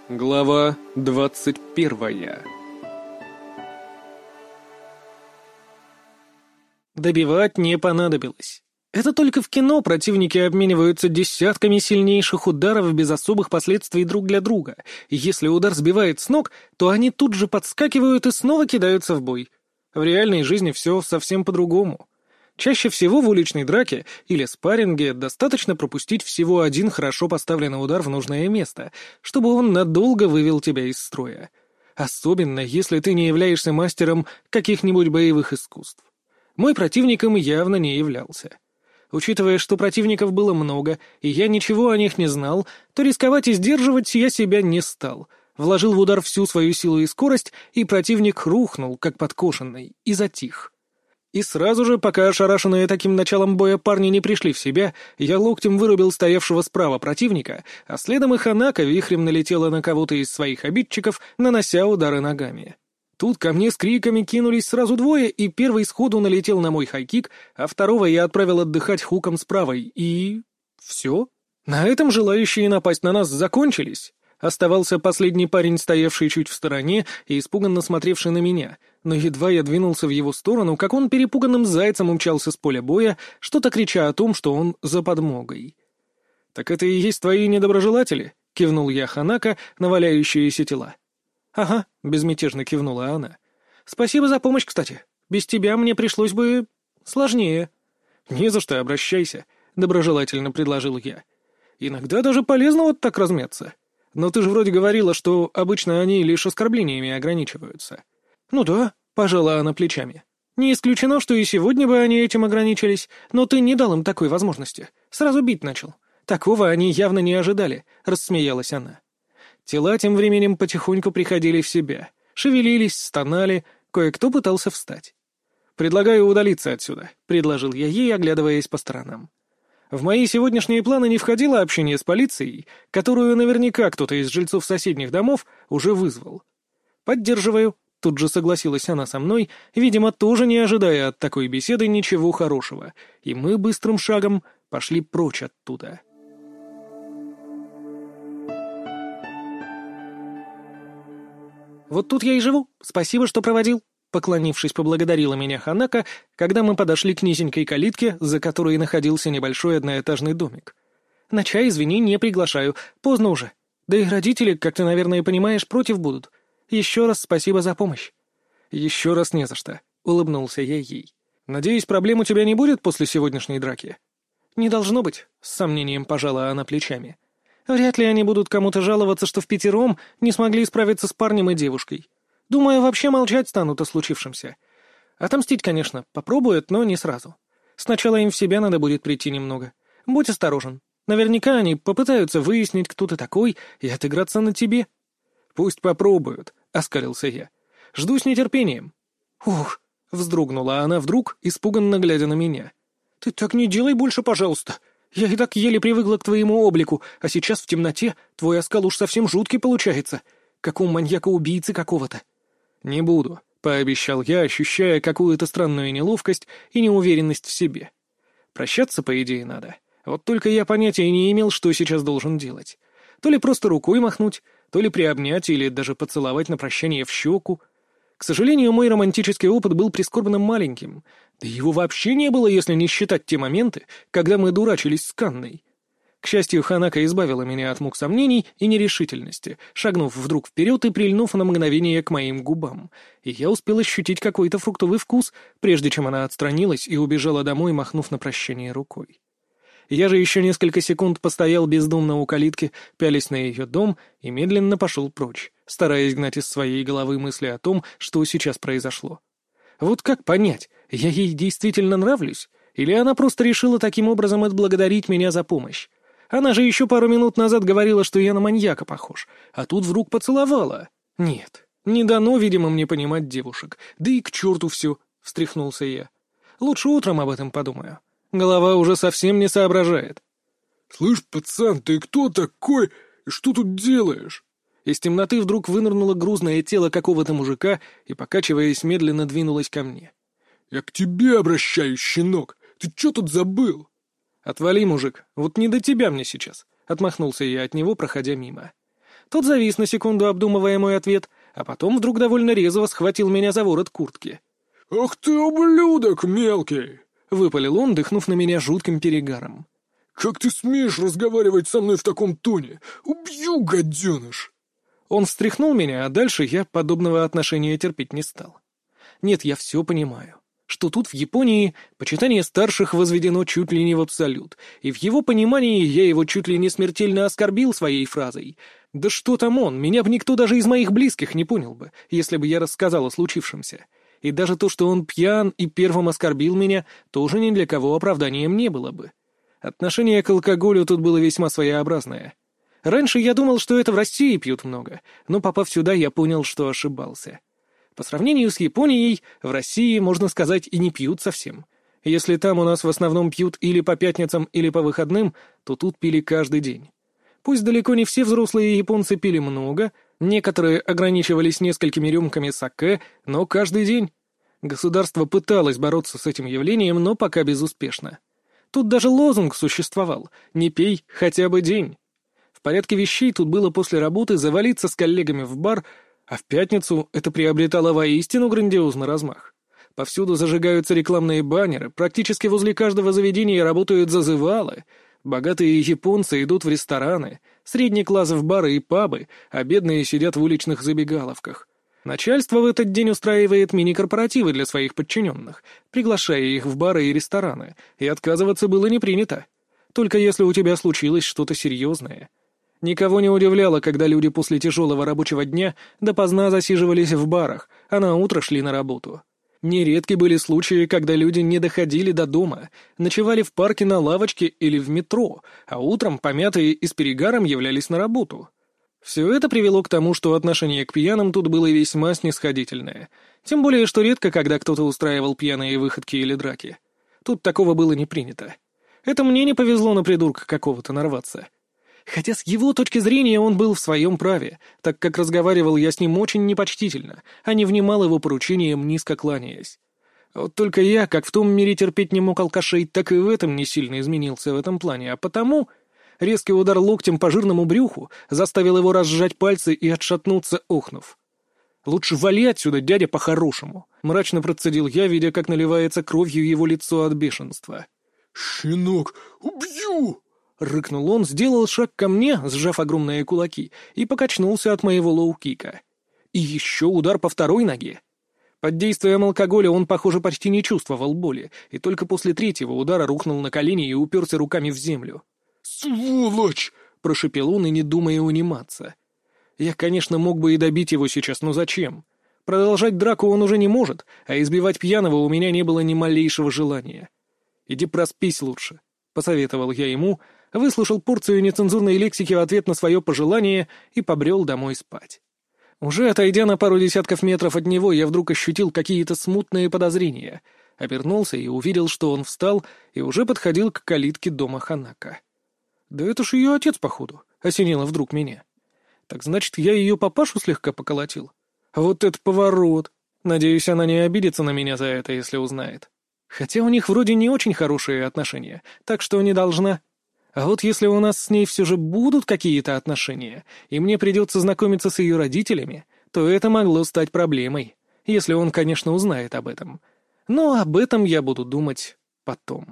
Глава 21. Добивать не понадобилось. Это только в кино противники обмениваются десятками сильнейших ударов без особых последствий друг для друга, и если удар сбивает с ног, то они тут же подскакивают и снова кидаются в бой. В реальной жизни все совсем по-другому. Чаще всего в уличной драке или спарринге достаточно пропустить всего один хорошо поставленный удар в нужное место, чтобы он надолго вывел тебя из строя. Особенно, если ты не являешься мастером каких-нибудь боевых искусств. Мой противник им явно не являлся. Учитывая, что противников было много, и я ничего о них не знал, то рисковать и сдерживать я себя не стал. Вложил в удар всю свою силу и скорость, и противник рухнул, как подкошенный, и затих. И сразу же, пока ошарашенные таким началом боя парни не пришли в себя, я локтем вырубил стоявшего справа противника, а следом и Ханако вихрем налетела на кого-то из своих обидчиков, нанося удары ногами. Тут ко мне с криками кинулись сразу двое, и первый сходу налетел на мой хайкик, а второго я отправил отдыхать хуком с правой, и... все. На этом желающие напасть на нас закончились. Оставался последний парень, стоявший чуть в стороне и испуганно смотревший на меня, но едва я двинулся в его сторону, как он перепуганным зайцем умчался с поля боя, что-то крича о том, что он за подмогой. «Так это и есть твои недоброжелатели?» — кивнул я Ханако на валяющиеся тела. «Ага», — безмятежно кивнула она. «Спасибо за помощь, кстати. Без тебя мне пришлось бы... сложнее». «Не за что, обращайся», — доброжелательно предложил я. «Иногда даже полезно вот так размяться. Но ты же вроде говорила, что обычно они лишь оскорблениями ограничиваются». «Ну да», — пожала она плечами. «Не исключено, что и сегодня бы они этим ограничились, но ты не дал им такой возможности. Сразу бить начал. Такого они явно не ожидали», — рассмеялась она. Тела тем временем потихоньку приходили в себя. Шевелились, стонали, кое-кто пытался встать. «Предлагаю удалиться отсюда», — предложил я ей, оглядываясь по сторонам. В мои сегодняшние планы не входило общение с полицией, которую наверняка кто-то из жильцов соседних домов уже вызвал. «Поддерживаю», — тут же согласилась она со мной, видимо, тоже не ожидая от такой беседы ничего хорошего, и мы быстрым шагом пошли прочь оттуда. «Вот тут я и живу. Спасибо, что проводил», — поклонившись, поблагодарила меня Ханако, когда мы подошли к низенькой калитке, за которой находился небольшой одноэтажный домик. «На чай, извини, не приглашаю. Поздно уже. Да и родители, как ты, наверное, понимаешь, против будут. Еще раз спасибо за помощь». «Еще раз не за что», — улыбнулся я ей. «Надеюсь, проблем у тебя не будет после сегодняшней драки?» «Не должно быть», — с сомнением пожала она плечами. «Вряд ли они будут кому-то жаловаться, что впятером не смогли справиться с парнем и девушкой. Думаю, вообще молчать станут о случившемся. Отомстить, конечно, попробуют, но не сразу. Сначала им в себя надо будет прийти немного. Будь осторожен. Наверняка они попытаются выяснить, кто ты такой, и отыграться на тебе». «Пусть попробуют», — оскалился я. «Жду с нетерпением». «Ух», — вздрогнула она вдруг, испуганно глядя на меня. «Ты так не делай больше, пожалуйста. Я и так еле привыкла к твоему облику, а сейчас в темноте твой оскал уж совсем жуткий получается, как у маньяка-убийцы какого-то». «Не буду», — пообещал я, ощущая какую-то странную неловкость и неуверенность в себе. Прощаться, по идее, надо. Вот только я понятия не имел, что сейчас должен делать. То ли просто рукой махнуть, то ли приобнять или даже поцеловать на прощание в щеку. К сожалению, мой романтический опыт был прискорбно маленьким. Да его вообще не было, если не считать те моменты, когда мы дурачились с Канной. К счастью, Ханако избавила меня от мук сомнений и нерешительности, шагнув вдруг вперед и прильнув на мгновение к моим губам. И я успел ощутить какой-то фруктовый вкус, прежде чем она отстранилась и убежала домой, махнув на прощание рукой. Я же еще несколько секунд постоял бездумно у калитки, пялясь на ее дом, и медленно пошел прочь, стараясь гнать из своей головы мысли о том, что сейчас произошло. Вот как понять, я ей действительно нравлюсь? Или она просто решила таким образом отблагодарить меня за помощь? Она же еще пару минут назад говорила, что я на маньяка похож, а тут вдруг поцеловала. Нет, не дано, видимо, мне понимать девушек. Да и к черту все, — встряхнулся я. Лучше утром об этом подумаю. Голова уже совсем не соображает. «Слышь, пацан, ты кто такой и что тут делаешь?» Из темноты вдруг вынырнуло грузное тело какого-то мужика и, покачиваясь, медленно двинулось ко мне. «Я к тебе обращаюсь, щенок. Ты что тут забыл?» «Отвали, мужик, вот не до тебя мне сейчас», — отмахнулся я от него, проходя мимо. Тот завис на секунду, обдумывая мой ответ, а потом вдруг довольно резво схватил меня за ворот куртки. «Ах ты, ублюдок мелкий!» — выпалил он, дыхнув на меня жутким перегаром. «Как ты смеешь разговаривать со мной в таком тоне? Убью, гаденыш!» Он встряхнул меня, а дальше я подобного отношения терпеть не стал. Нет, я все понимаю, что тут в Японии почитание старших возведено чуть ли не в абсолют, и в его понимании я его чуть ли не смертельно оскорбил своей фразой. Да что там он, меня бы никто даже из моих близких не понял бы, если бы я рассказал о случившемся. И даже то, что он пьян и первым оскорбил меня, тоже ни для кого оправданием не было бы. Отношение к алкоголю тут было весьма своеобразное. Раньше я думал, что это в России пьют много, но попав сюда, я понял, что ошибался. По сравнению с Японией, в России, можно сказать, и не пьют совсем. Если там у нас в основном пьют или по пятницам, или по выходным, то тут пили каждый день. Пусть далеко не все взрослые японцы пили много, некоторые ограничивались несколькими рюмками сакэ, но каждый день. Государство пыталось бороться с этим явлением, но пока безуспешно. Тут даже лозунг существовал «Не пей хотя бы день». В порядке вещей тут было после работы завалиться с коллегами в бар, а в пятницу это приобретало воистину грандиозный размах. Повсюду зажигаются рекламные баннеры, практически возле каждого заведения работают зазывалы. Богатые японцы идут в рестораны, средний класс в бары и пабы, а бедные сидят в уличных забегаловках. Начальство в этот день устраивает мини-корпоративы для своих подчиненных, приглашая их в бары и рестораны, и отказываться было не принято. Только если у тебя случилось что-то серьезное. Никого не удивляло, когда люди после тяжелого рабочего дня допоздна засиживались в барах, а на утро шли на работу. Нередки были случаи, когда люди не доходили до дома, ночевали в парке на лавочке или в метро, а утром, помятые и с перегаром, являлись на работу. Все это привело к тому, что отношение к пьяным тут было весьма снисходительное. Тем более, что редко, когда кто-то устраивал пьяные выходки или драки. Тут такого было не принято. Это мне не повезло на придурка какого-то нарваться. Хотя с его точки зрения он был в своем праве, так как разговаривал я с ним очень непочтительно, а не внимал его поручениям, низко кланяясь. Вот только я, как в том мире терпеть не мог алкашей, так и в этом не сильно изменился в этом плане, а потому резкий удар локтем по жирному брюху заставил его разжать пальцы и отшатнуться, охнув. «Лучше вали отсюда, дядя, по-хорошему», — мрачно процедил я, видя, как наливается кровью его лицо от бешенства. «Щенок, убью!» — рыкнул он, сделал шаг ко мне, сжав огромные кулаки, и покачнулся от моего лоу-кика. И еще удар по второй ноге. Под действием алкоголя он, похоже, почти не чувствовал боли, и только после третьего удара рухнул на колени и уперся руками в землю. «Сволочь!» — прошепел он, и не думая униматься. Я, конечно, мог бы и добить его сейчас, но зачем? Продолжать драку он уже не может, а избивать пьяного у меня не было ни малейшего желания. «Иди проспись лучше», — посоветовал я ему, выслушал порцию нецензурной лексики в ответ на свое пожелание и побрел домой спать. Уже отойдя на пару десятков метров от него, я вдруг ощутил какие-то смутные подозрения, обернулся и увидел, что он встал и уже подходил к калитке дома Ханако. «Да это ж ее отец, походу», — осенило вдруг меня. «Так значит, я ее папашу слегка поколотил? Вот это поворот! Надеюсь, она не обидится на меня за это, если узнает. Хотя у них вроде не очень хорошие отношения, так что не должна. А вот если у нас с ней все же будут какие-то отношения, и мне придется знакомиться с ее родителями, то это могло стать проблемой, если он, конечно, узнает об этом. Но об этом я буду думать потом».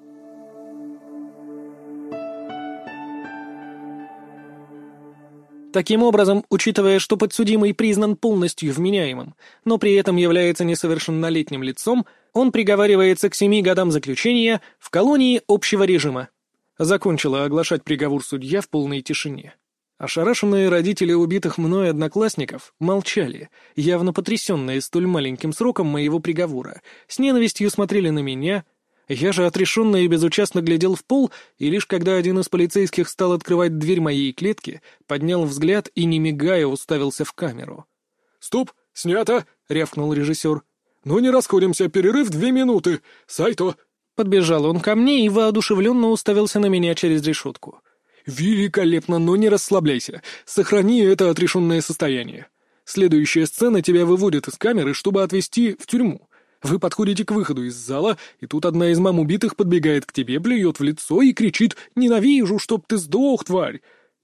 Таким образом, учитывая, что подсудимый признан полностью вменяемым, но при этом является несовершеннолетним лицом, он приговаривается к 7 годам заключения в колонии общего режима. Закончила оглашать приговор судья в полной тишине. Ошарашенные родители убитых мной одноклассников молчали, явно потрясенные столь маленьким сроком моего приговора, с ненавистью смотрели на меня. Я же отрешенно и безучастно глядел в пол, и лишь когда один из полицейских стал открывать дверь моей клетки, поднял взгляд и, не мигая, уставился в камеру. «Стоп, снято!» — рявкнул режиссер. «Ну не расходимся, перерыв 2 минуты. Сайто!» Подбежал он ко мне и воодушевленно уставился на меня через решетку. «Великолепно, но не расслабляйся. Сохрани это отрешенное состояние. Следующая сцена тебя выводит из камеры, чтобы отвезти в тюрьму. Вы подходите к выходу из зала, и тут одна из мам убитых подбегает к тебе, плюет в лицо и кричит: «Ненавижу, чтоб ты сдох, тварь!»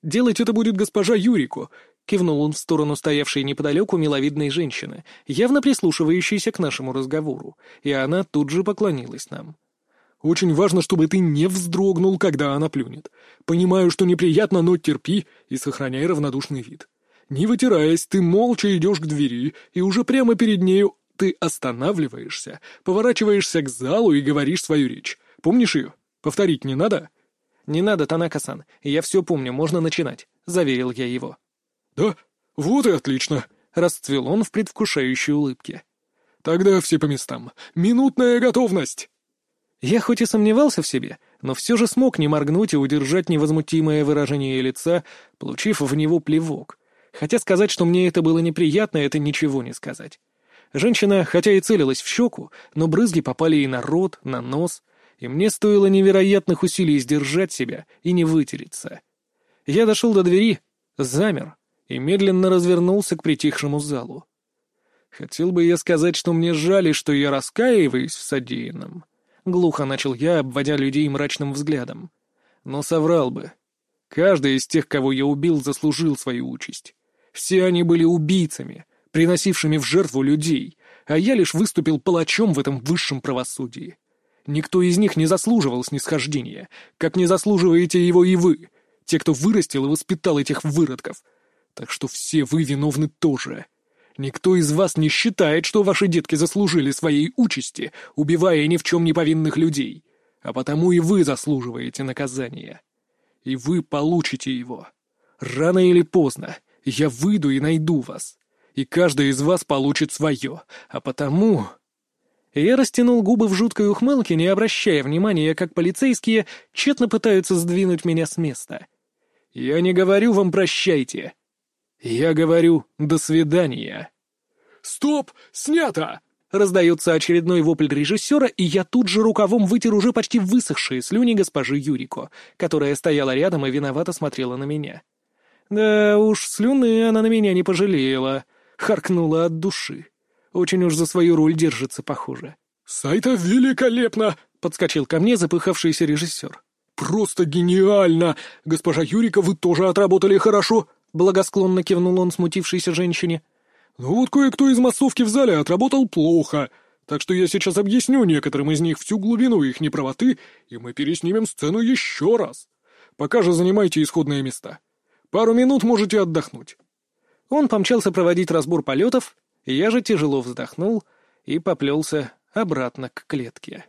Делать это будет госпожа Юрико», — кивнул он в сторону стоявшей неподалеку миловидной женщины, явно прислушивающейся к нашему разговору, и она тут же поклонилась нам. «Очень важно, чтобы ты не вздрогнул, когда она плюнет. Понимаю, что неприятно, но терпи и сохраняй равнодушный вид. Не вытираясь, ты молча идешь к двери, и уже прямо перед нею ты останавливаешься, поворачиваешься к залу и говоришь свою речь. Помнишь ее? Повторить не надо?» «Не надо, Танака-сан, я все помню, можно начинать», — заверил я его. «Да? Вот и отлично», — расцвел он в предвкушающей улыбке. «Тогда все по местам. Минутная готовность!» Я хоть и сомневался в себе, но все же смог не моргнуть и удержать невозмутимое выражение лица, получив в него плевок. Хотя сказать, что мне это было неприятно, это ничего не сказать. Женщина, хотя и целилась в щеку, но брызги попали и на рот, на нос, и мне стоило невероятных усилий сдержать себя и не вытереться. Я дошел до двери, замер и медленно развернулся к притихшему залу. Хотел бы я сказать, что мне жаль и что я раскаиваюсь в содеянном. Глухо начал я, обводя людей мрачным взглядом. Но соврал бы. Каждый из тех, кого я убил, заслужил свою участь. Все они были убийцами, приносившими в жертву людей, а я лишь выступил палачом в этом высшем правосудии. Никто из них не заслуживал снисхождения, как не заслуживаете его и вы, те, кто вырастил и воспитал этих выродков. Так что все вы виновны тоже. Никто из вас не считает, что ваши детки заслужили своей участи, убивая ни в чем не повинных людей, а потому и вы заслуживаете наказания. И вы получите его. Рано или поздно я выйду и найду вас, и каждый из вас получит свое, а потому...» Я растянул губы в жуткой ухмылке, не обращая внимания, как полицейские тщетно пытаются сдвинуть меня с места. «Я не говорю вам «прощайте». Я говорю «до свидания». «Стоп! Снято!» Раздается очередной вопль режиссера, и я тут же рукавом вытер уже почти высохшие слюни госпожи Юрико, которая стояла рядом и виновато смотрела на меня. Да уж, слюны она на меня не пожалела, харкнула от души. Очень уж за свою роль держится, похоже. «Сайта великолепно!» — подскочил ко мне запыхавшийся режиссер. «Просто гениально! Госпожа Юрико, вы тоже отработали хорошо!» — благосклонно кивнул он смутившейся женщине. «Но вот кое-кто из массовки в зале отработал плохо, так что я сейчас объясню некоторым из них всю глубину их неправоты, и мы переснимем сцену еще раз. Пока же занимайте исходные места. Пару минут можете отдохнуть». Он помчался проводить разбор полетов, и я же тяжело вздохнул и поплелся обратно к клетке.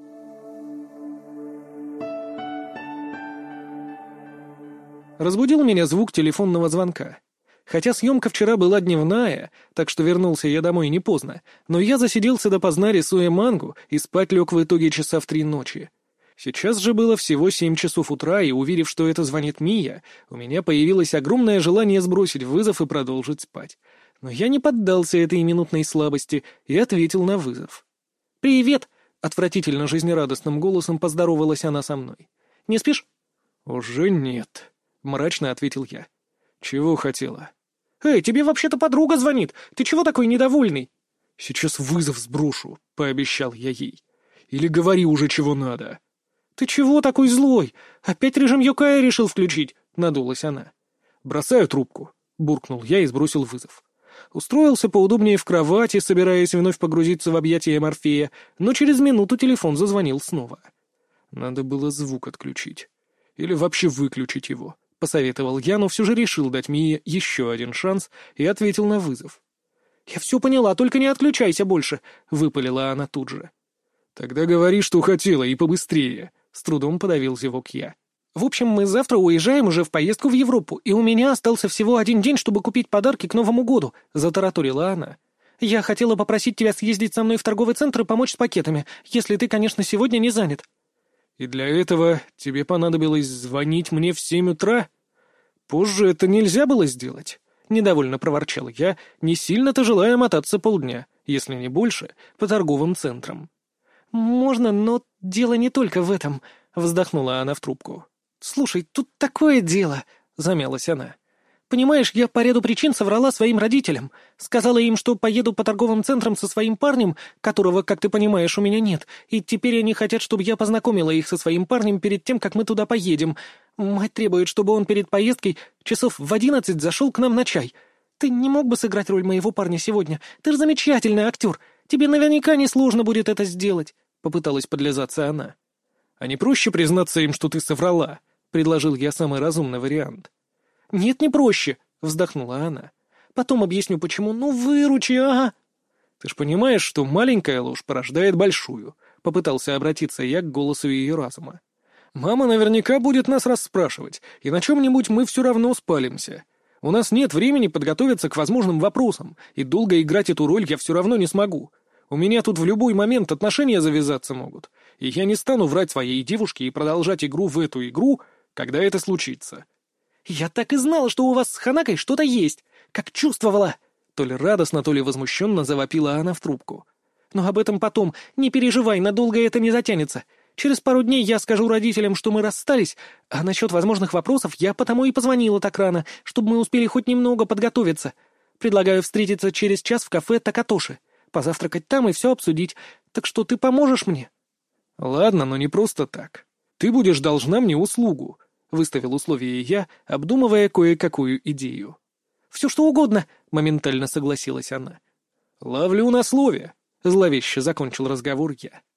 Разбудил меня звук телефонного звонка. Хотя съемка вчера была дневная, так что вернулся я домой не поздно, но я засиделся допоздна, рисуя мангу, и спать лег в итоге часа в 3 ночи. Сейчас же было всего 7 часов утра, и, увидев, что это звонит Мия, у меня появилось огромное желание сбросить вызов и продолжить спать. Но я не поддался этой минутной слабости и ответил на вызов. «Привет!» — отвратительно жизнерадостным голосом поздоровалась она со мной. «Не спишь?» «Уже нет», — мрачно ответил я. «Чего хотела?» «Эй, тебе вообще-то подруга звонит! Ты чего такой недовольный?» «Сейчас вызов сброшу», — пообещал я ей. «Или говори уже, чего надо». «Ты чего такой злой? Опять режим Йокая решил включить?» — надулась она. «Бросаю трубку», — буркнул я и сбросил вызов. Устроился поудобнее в кровати, собираясь вновь погрузиться в объятия Морфея, но через минуту телефон зазвонил снова. Надо было звук отключить. Или вообще выключить его. — посоветовал я, но все же решил дать Мие еще один шанс и ответил на вызов. «Я все поняла, только не отключайся больше», — выпалила она тут же. «Тогда говори, что хотела, и побыстрее», — с трудом подавил зевок я. «В общем, мы завтра уезжаем уже в поездку в Европу, и у меня остался всего 1 день, чтобы купить подарки к Новому году», — затараторила она. «Я хотела попросить тебя съездить со мной в торговый центр и помочь с пакетами, если ты, конечно, сегодня не занят». «И для этого тебе понадобилось звонить мне в 7 утра? Позже это нельзя было сделать?» — недовольно проворчал я, не сильно-то желая мотаться полдня, если не больше, по торговым центрам. «Можно, но дело не только в этом», — вздохнула она в трубку. «Слушай, тут такое дело», — замялась она. Понимаешь, я по ряду причин соврала своим родителям. Сказала им, что поеду по торговым центрам со своим парнем, которого, как ты понимаешь, у меня нет, и теперь они хотят, чтобы я познакомила их со своим парнем перед тем, как мы туда поедем. Мать требует, чтобы он перед поездкой часов в 11 зашел к нам на чай. Ты не мог бы сыграть роль моего парня сегодня? Ты же замечательный актер. Тебе наверняка несложно будет это сделать», — попыталась подлизаться она. «А не проще признаться им, что ты соврала?» — предложил я самый разумный вариант. «Нет, не проще», — вздохнула она. «Потом объясню, почему. Ну, выручи, ага». «Ты ж понимаешь, что маленькая ложь порождает большую», — попытался обратиться я к голосу ее разума. «Мама наверняка будет нас расспрашивать, и на чем-нибудь мы все равно спалимся. У нас нет времени подготовиться к возможным вопросам, и долго играть эту роль я все равно не смогу. У меня тут в любой момент отношения завязаться могут, и я не стану врать своей девушке и продолжать игру в эту игру, когда это случится». «Я так и знала, что у вас с Ханакой что-то есть. Как чувствовала!» То ли радостно, то ли возмущенно завопила она в трубку. «Но об этом потом. Не переживай, надолго это не затянется. Через пару дней я скажу родителям, что мы расстались, а насчет возможных вопросов я потому и позвонила так рано, чтобы мы успели хоть немного подготовиться. Предлагаю встретиться через час в кафе Такатоши, позавтракать там и все обсудить. Так что ты поможешь мне?» «Ладно, но не просто так. Ты будешь должна мне услугу», — выставил условие я, обдумывая кое-какую идею. «Все что угодно», — моментально согласилась она. «Ловлю на слове», — зловеще закончил разговор я.